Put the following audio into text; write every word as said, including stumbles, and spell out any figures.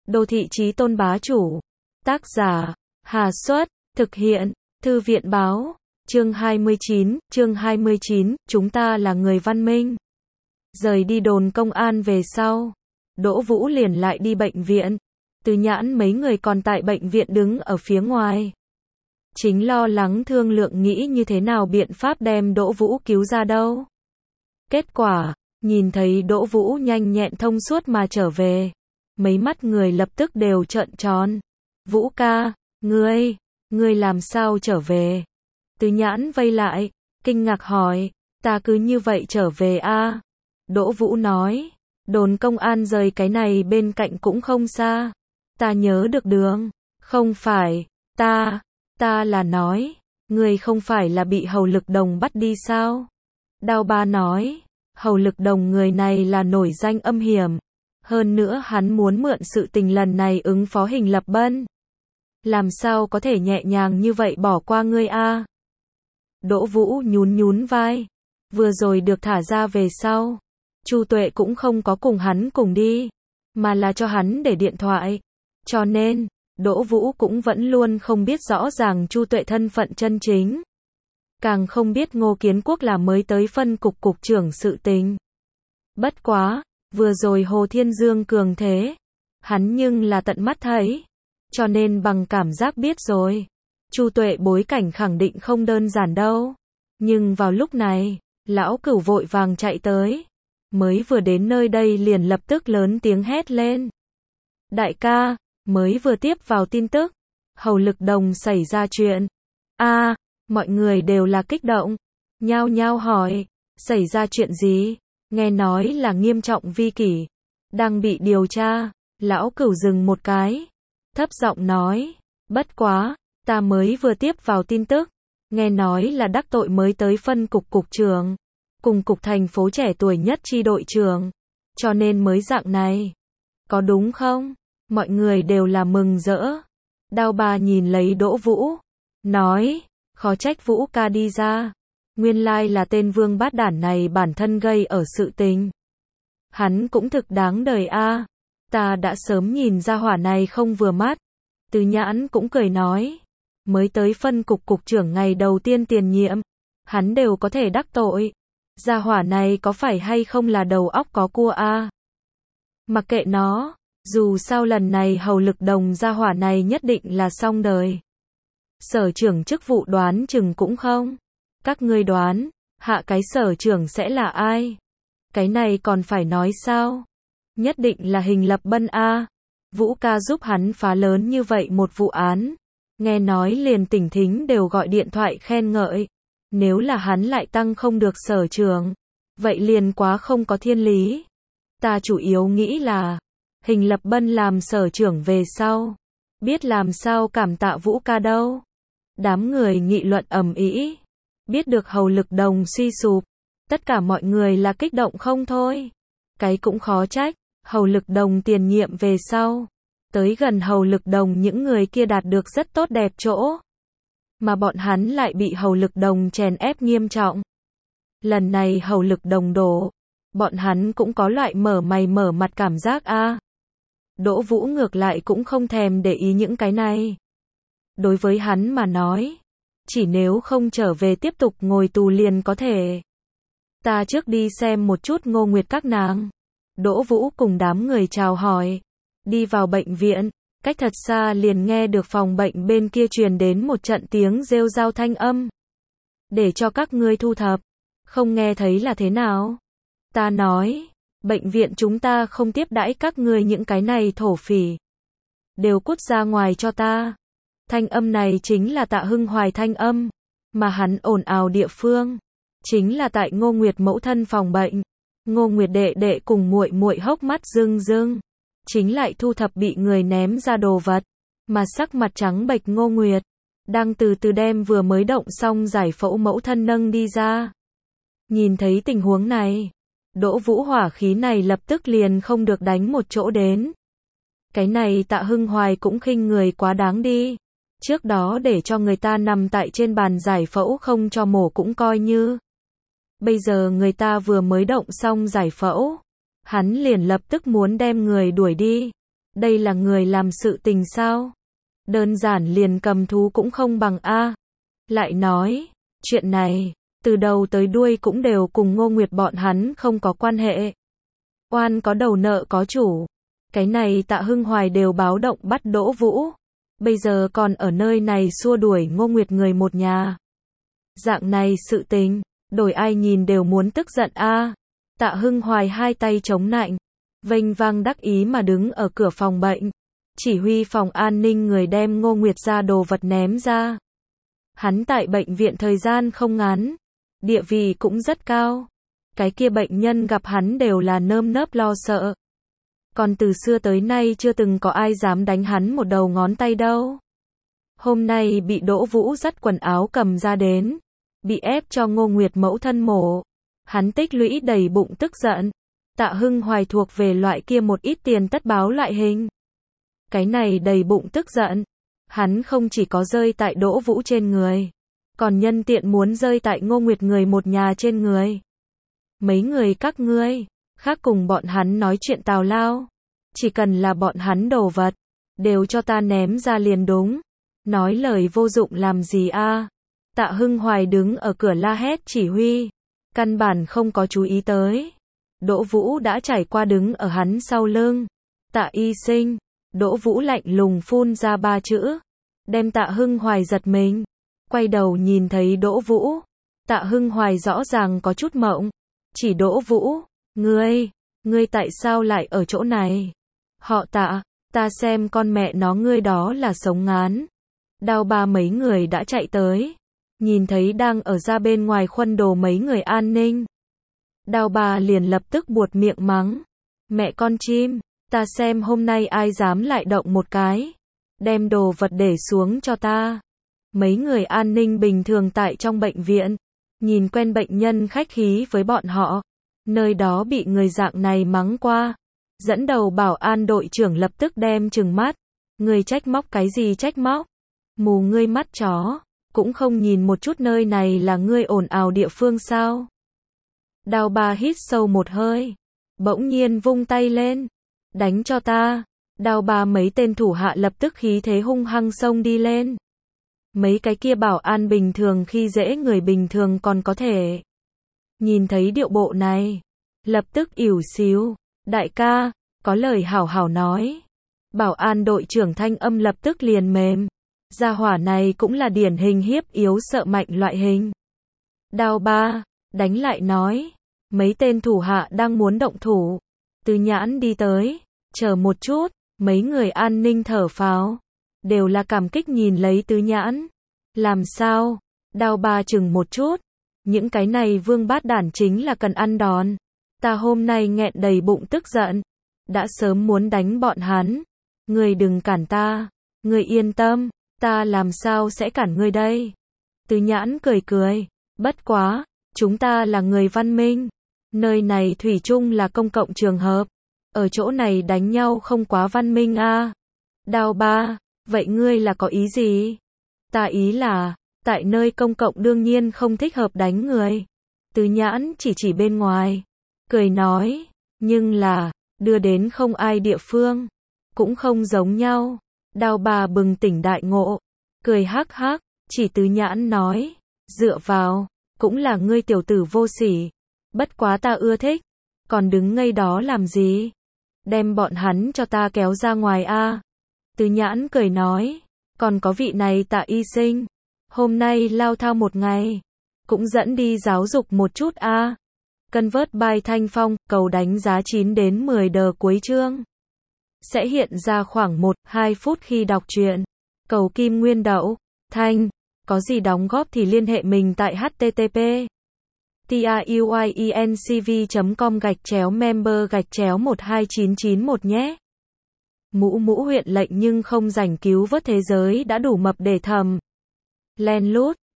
Đô thị chí tôn bá chủ. Tác giả, Hà Xuất, thực hiện, Thư viện báo, chương hai mươi chín, chương hai mươi chín, chúng ta là người văn minh. Rời đi đồn công an về sau, Đỗ Vũ liền lại đi bệnh viện. Từ Nhãn mấy người còn tại bệnh viện đứng ở phía ngoài. Chính lo lắng thương lượng nghĩ như thế nào biện pháp đem Đỗ Vũ cứu ra đâu. Kết quả, nhìn thấy Đỗ Vũ nhanh nhẹn thông suốt mà trở về. Mấy mắt người lập tức đều trợn tròn. Vũ ca, ngươi, ngươi làm sao trở về? Từ Nhãn vây lại, kinh ngạc hỏi, ta cứ như vậy trở về a? Đỗ Vũ nói, đồn công an rời cái này bên cạnh cũng không xa. Ta nhớ được đường. Không phải, ta, ta là nói, ngươi không phải là bị Hầu Lực Đồng bắt đi sao? Đao Ba nói, Hầu Lực Đồng người này là nổi danh âm hiểm. Hơn nữa hắn muốn mượn sự tình lần này ứng phó Hình Lập Bân. Làm sao có thể nhẹ nhàng như vậy bỏ qua ngươi a? Đỗ Vũ nhún nhún vai. Vừa rồi được thả ra về sau, Chu Tuệ cũng không có cùng hắn cùng đi, mà là cho hắn để điện thoại. Cho nên, Đỗ Vũ cũng vẫn luôn không biết rõ ràng Chu Tuệ thân phận chân chính. Càng không biết Ngô Kiến Quốc là mới tới phân cục cục trưởng sự tình. Bất quá, vừa rồi Hồ Thiên Dương cường thế, hắn nhưng là tận mắt thấy, cho nên bằng cảm giác biết rồi. Chu Tuệ bối cảnh khẳng định không đơn giản đâu. Nhưng vào lúc này, lão Cửu vội vàng chạy tới, mới vừa đến nơi đây liền lập tức lớn tiếng hét lên. Đại ca, mới vừa tiếp vào tin tức, Hầu Lực Đồng xảy ra chuyện. A, mọi người đều là kích động, nhao nhao hỏi, xảy ra chuyện gì? Nghe nói là nghiêm trọng vi kỷ, đang bị điều tra. Lão Cửu dừng một cái, thấp giọng nói, bất quá, ta mới vừa tiếp vào tin tức, nghe nói là đắc tội mới tới phân cục cục trưởng, cùng cục thành phố trẻ tuổi nhất chi đội trưởng, cho nên mới dạng này. Có đúng không? Mọi người đều là mừng rỡ. Đao Ba nhìn lấy Đỗ Vũ, nói, khó trách Vũ ca đi ra. Nguyên lai là tên vương bát đản này bản thân gây ở sự tình. Hắn cũng thực đáng đời a. Ta đã sớm nhìn ra hỏa này không vừa mắt. Từ Nhãn cũng cười nói, mới tới phân cục cục trưởng ngày đầu tiên tiền nhiệm, hắn đều có thể đắc tội. Gia hỏa này có phải hay không là đầu óc có cua a? Mặc kệ nó, dù sao lần này Hầu Lực Đồng gia hỏa này nhất định là xong đời. Sở trưởng chức vụ đoán chừng cũng không. Các ngươi đoán, hạ cái sở trưởng sẽ là ai? Cái này còn phải nói sao? Nhất định là Hình Lập Bân a. Vũ ca giúp hắn phá lớn như vậy một vụ án. Nghe nói liền Tỉnh Thính đều gọi điện thoại khen ngợi. Nếu là hắn lại tăng không được sở trưởng, vậy liền quá không có thiên lý. Ta chủ yếu nghĩ là, Hình Lập Bân làm sở trưởng về sau, biết làm sao cảm tạ Vũ ca đâu. Đám người nghị luận ầm ĩ. Biết được Hầu Lực Đồng suy sụp, tất cả mọi người là kích động không thôi. Cái cũng khó trách, Hầu Lực Đồng tiền nhiệm về sau, tới gần Hầu Lực Đồng những người kia đạt được rất tốt đẹp chỗ, mà bọn hắn lại bị Hầu Lực Đồng chèn ép nghiêm trọng. Lần này Hầu Lực Đồng đổ, bọn hắn cũng có loại mở mày mở mặt cảm giác a. Đỗ Vũ ngược lại cũng không thèm để ý những cái này. Đối với hắn mà nói, chỉ nếu không trở về tiếp tục ngồi tù liền có thể. Ta trước đi xem một chút Ngô Nguyệt các nàng. Đỗ Vũ cùng đám người chào hỏi, đi vào bệnh viện, cách thật xa liền nghe được phòng bệnh bên kia truyền đến một trận tiếng rêu rao thanh âm. Để cho các ngươi thu thập, không nghe thấy là thế nào? Ta nói, bệnh viện chúng ta không tiếp đãi các ngươi những cái này thổ phỉ. Đều cút ra ngoài cho ta. Thanh âm này chính là Tạ Hưng Hoài thanh âm, mà hắn ồn ào địa phương, chính là tại Ngô Nguyệt mẫu thân phòng bệnh. Ngô Nguyệt đệ đệ cùng muội muội hốc mắt rưng rưng, chính lại thu thập bị người ném ra đồ vật, mà sắc mặt trắng bệch Ngô Nguyệt, đang từ từ đem vừa mới động xong giải phẫu mẫu thân nâng đi ra. Nhìn thấy tình huống này, Đỗ Vũ hỏa khí này lập tức liền không được đánh một chỗ đến. Cái này Tạ Hưng Hoài cũng khinh người quá đáng đi. Trước đó để cho người ta nằm tại trên bàn giải phẫu không cho mổ cũng coi như. Bây giờ người ta vừa mới động xong giải phẫu, hắn liền lập tức muốn đem người đuổi đi. Đây là người làm sự tình sao? Đơn giản liền cầm thú cũng không bằng a. Lại nói, chuyện này, từ đầu tới đuôi cũng đều cùng Ngô Nguyệt bọn hắn không có quan hệ. Oan có đầu nợ có chủ. Cái này Tạ Hưng Hoài đều báo động bắt Đỗ Vũ. Bây giờ còn ở nơi này xua đuổi Ngô Nguyệt người một nhà. Dạng này sự tình, đổi ai nhìn đều muốn tức giận a. Tạ Hưng Hoài hai tay chống nạnh, vênh vang đắc ý mà đứng ở cửa phòng bệnh. Chỉ huy phòng an ninh người đem Ngô Nguyệt ra đồ vật ném ra. Hắn tại bệnh viện thời gian không ngắn, địa vị cũng rất cao. Cái kia bệnh nhân gặp hắn đều là nơm nớp lo sợ. Còn từ xưa tới nay chưa từng có ai dám đánh hắn một đầu ngón tay đâu. Hôm nay bị Đỗ Vũ dắt quần áo cầm ra đến, bị ép cho Ngô Nguyệt mẫu thân mổ. Hắn tích lũy đầy bụng tức giận. Tạ Hưng Hoài thuộc về loại kia một ít tiền tất báo loại hình. Cái này đầy bụng tức giận, hắn không chỉ có rơi tại Đỗ Vũ trên người, còn nhân tiện muốn rơi tại Ngô Nguyệt người một nhà trên người. Mấy người các ngươi, khác cùng bọn hắn nói chuyện tào lao. Chỉ cần là bọn hắn đồ vật, đều cho ta ném ra liền đúng. Nói lời vô dụng làm gì a? Tạ Hưng Hoài đứng ở cửa la hét chỉ huy, căn bản không có chú ý tới. Đỗ Vũ đã trải qua đứng ở hắn sau lưng. Tạ y sinh. Đỗ Vũ lạnh lùng phun ra ba chữ, đem Tạ Hưng Hoài giật mình. Quay đầu nhìn thấy Đỗ Vũ, Tạ Hưng Hoài rõ ràng có chút mộng. Chỉ Đỗ Vũ, ngươi, ngươi tại sao lại ở chỗ này? Họ Tạ, ta xem con mẹ nó ngươi đó là sống ngán. Đao ba mấy người đã chạy tới, nhìn thấy đang ở ra bên ngoài khuân đồ mấy người an ninh. Đao ba liền lập tức buột miệng mắng, mẹ con chim, ta xem hôm nay ai dám lại động một cái, đem đồ vật để xuống cho ta. Mấy người an ninh bình thường tại trong bệnh viện, nhìn quen bệnh nhân khách khí với bọn họ, nơi đó bị người dạng này mắng qua. Dẫn đầu bảo an đội trưởng lập tức đem trừng mắt, ngươi trách móc cái gì trách móc, mù ngươi mắt chó, cũng không nhìn một chút nơi này là ngươi ồn ào địa phương sao. Đao ba hít sâu một hơi, bỗng nhiên vung tay lên, đánh cho ta. Đao ba mấy tên thủ hạ lập tức khí thế hung hăng xông đi lên. Mấy cái kia bảo an bình thường khi dễ người bình thường còn có thể. Nhìn thấy điệu bộ này, lập tức ỉu xíu, đại ca, có lời hảo hảo nói. Bảo an đội trưởng thanh âm lập tức liền mềm. Gia hỏa này cũng là điển hình hiếp yếu sợ mạnh loại hình. Đao ba, đánh lại nói. Mấy tên thủ hạ đang muốn động thủ. Từ Nhãn đi tới, chờ một chút, mấy người an ninh thở phào, đều là cảm kích nhìn lấy Tứ Nhãn. Làm sao? Đao ba chừng một chút, những cái này vương bát đản chính là cần ăn đòn. Ta hôm nay nghẹn đầy bụng tức giận, đã sớm muốn đánh bọn hắn. Ngươi đừng cản ta, ngươi yên tâm, ta làm sao sẽ cản ngươi đây? Tứ Nhãn cười cười, bất quá, chúng ta là người văn minh, nơi này thủy chung là công cộng trường hợp, ở chỗ này đánh nhau không quá văn minh a. À. Đao ba, vậy ngươi là có ý gì? Ta ý là, tại nơi công cộng đương nhiên không thích hợp đánh người. Tứ Nhãn chỉ chỉ bên ngoài, cười nói, nhưng là, đưa đến không ai địa phương, cũng không giống nhau. Đao ba bừng tỉnh đại ngộ, cười hắc hắc, chỉ Tứ Nhãn nói, dựa vào, cũng là ngươi tiểu tử vô sỉ, bất quá ta ưa thích, còn đứng ngây đó làm gì? Đem bọn hắn cho ta kéo ra ngoài a. À. Tứ Nhãn cười nói, còn có vị này Tạ y sinh, hôm nay lao thao một ngày, cũng dẫn đi giáo dục một chút a. À. Convert by Thanh Phong, cầu đánh giá chín đến mười đờ cuối chương. Sẽ hiện ra khoảng một đến hai phút khi đọc truyện. Cầu kim nguyên đậu, Thanh, có gì đóng góp thì liên hệ mình tại h t t p truyencv chấm com gạch chéo member gạch chéo một hai chín chín một nhé. Mũ mũ huyện lệnh nhưng không rảnh cứu vớt thế giới đã đủ mập để thầm. Len lút.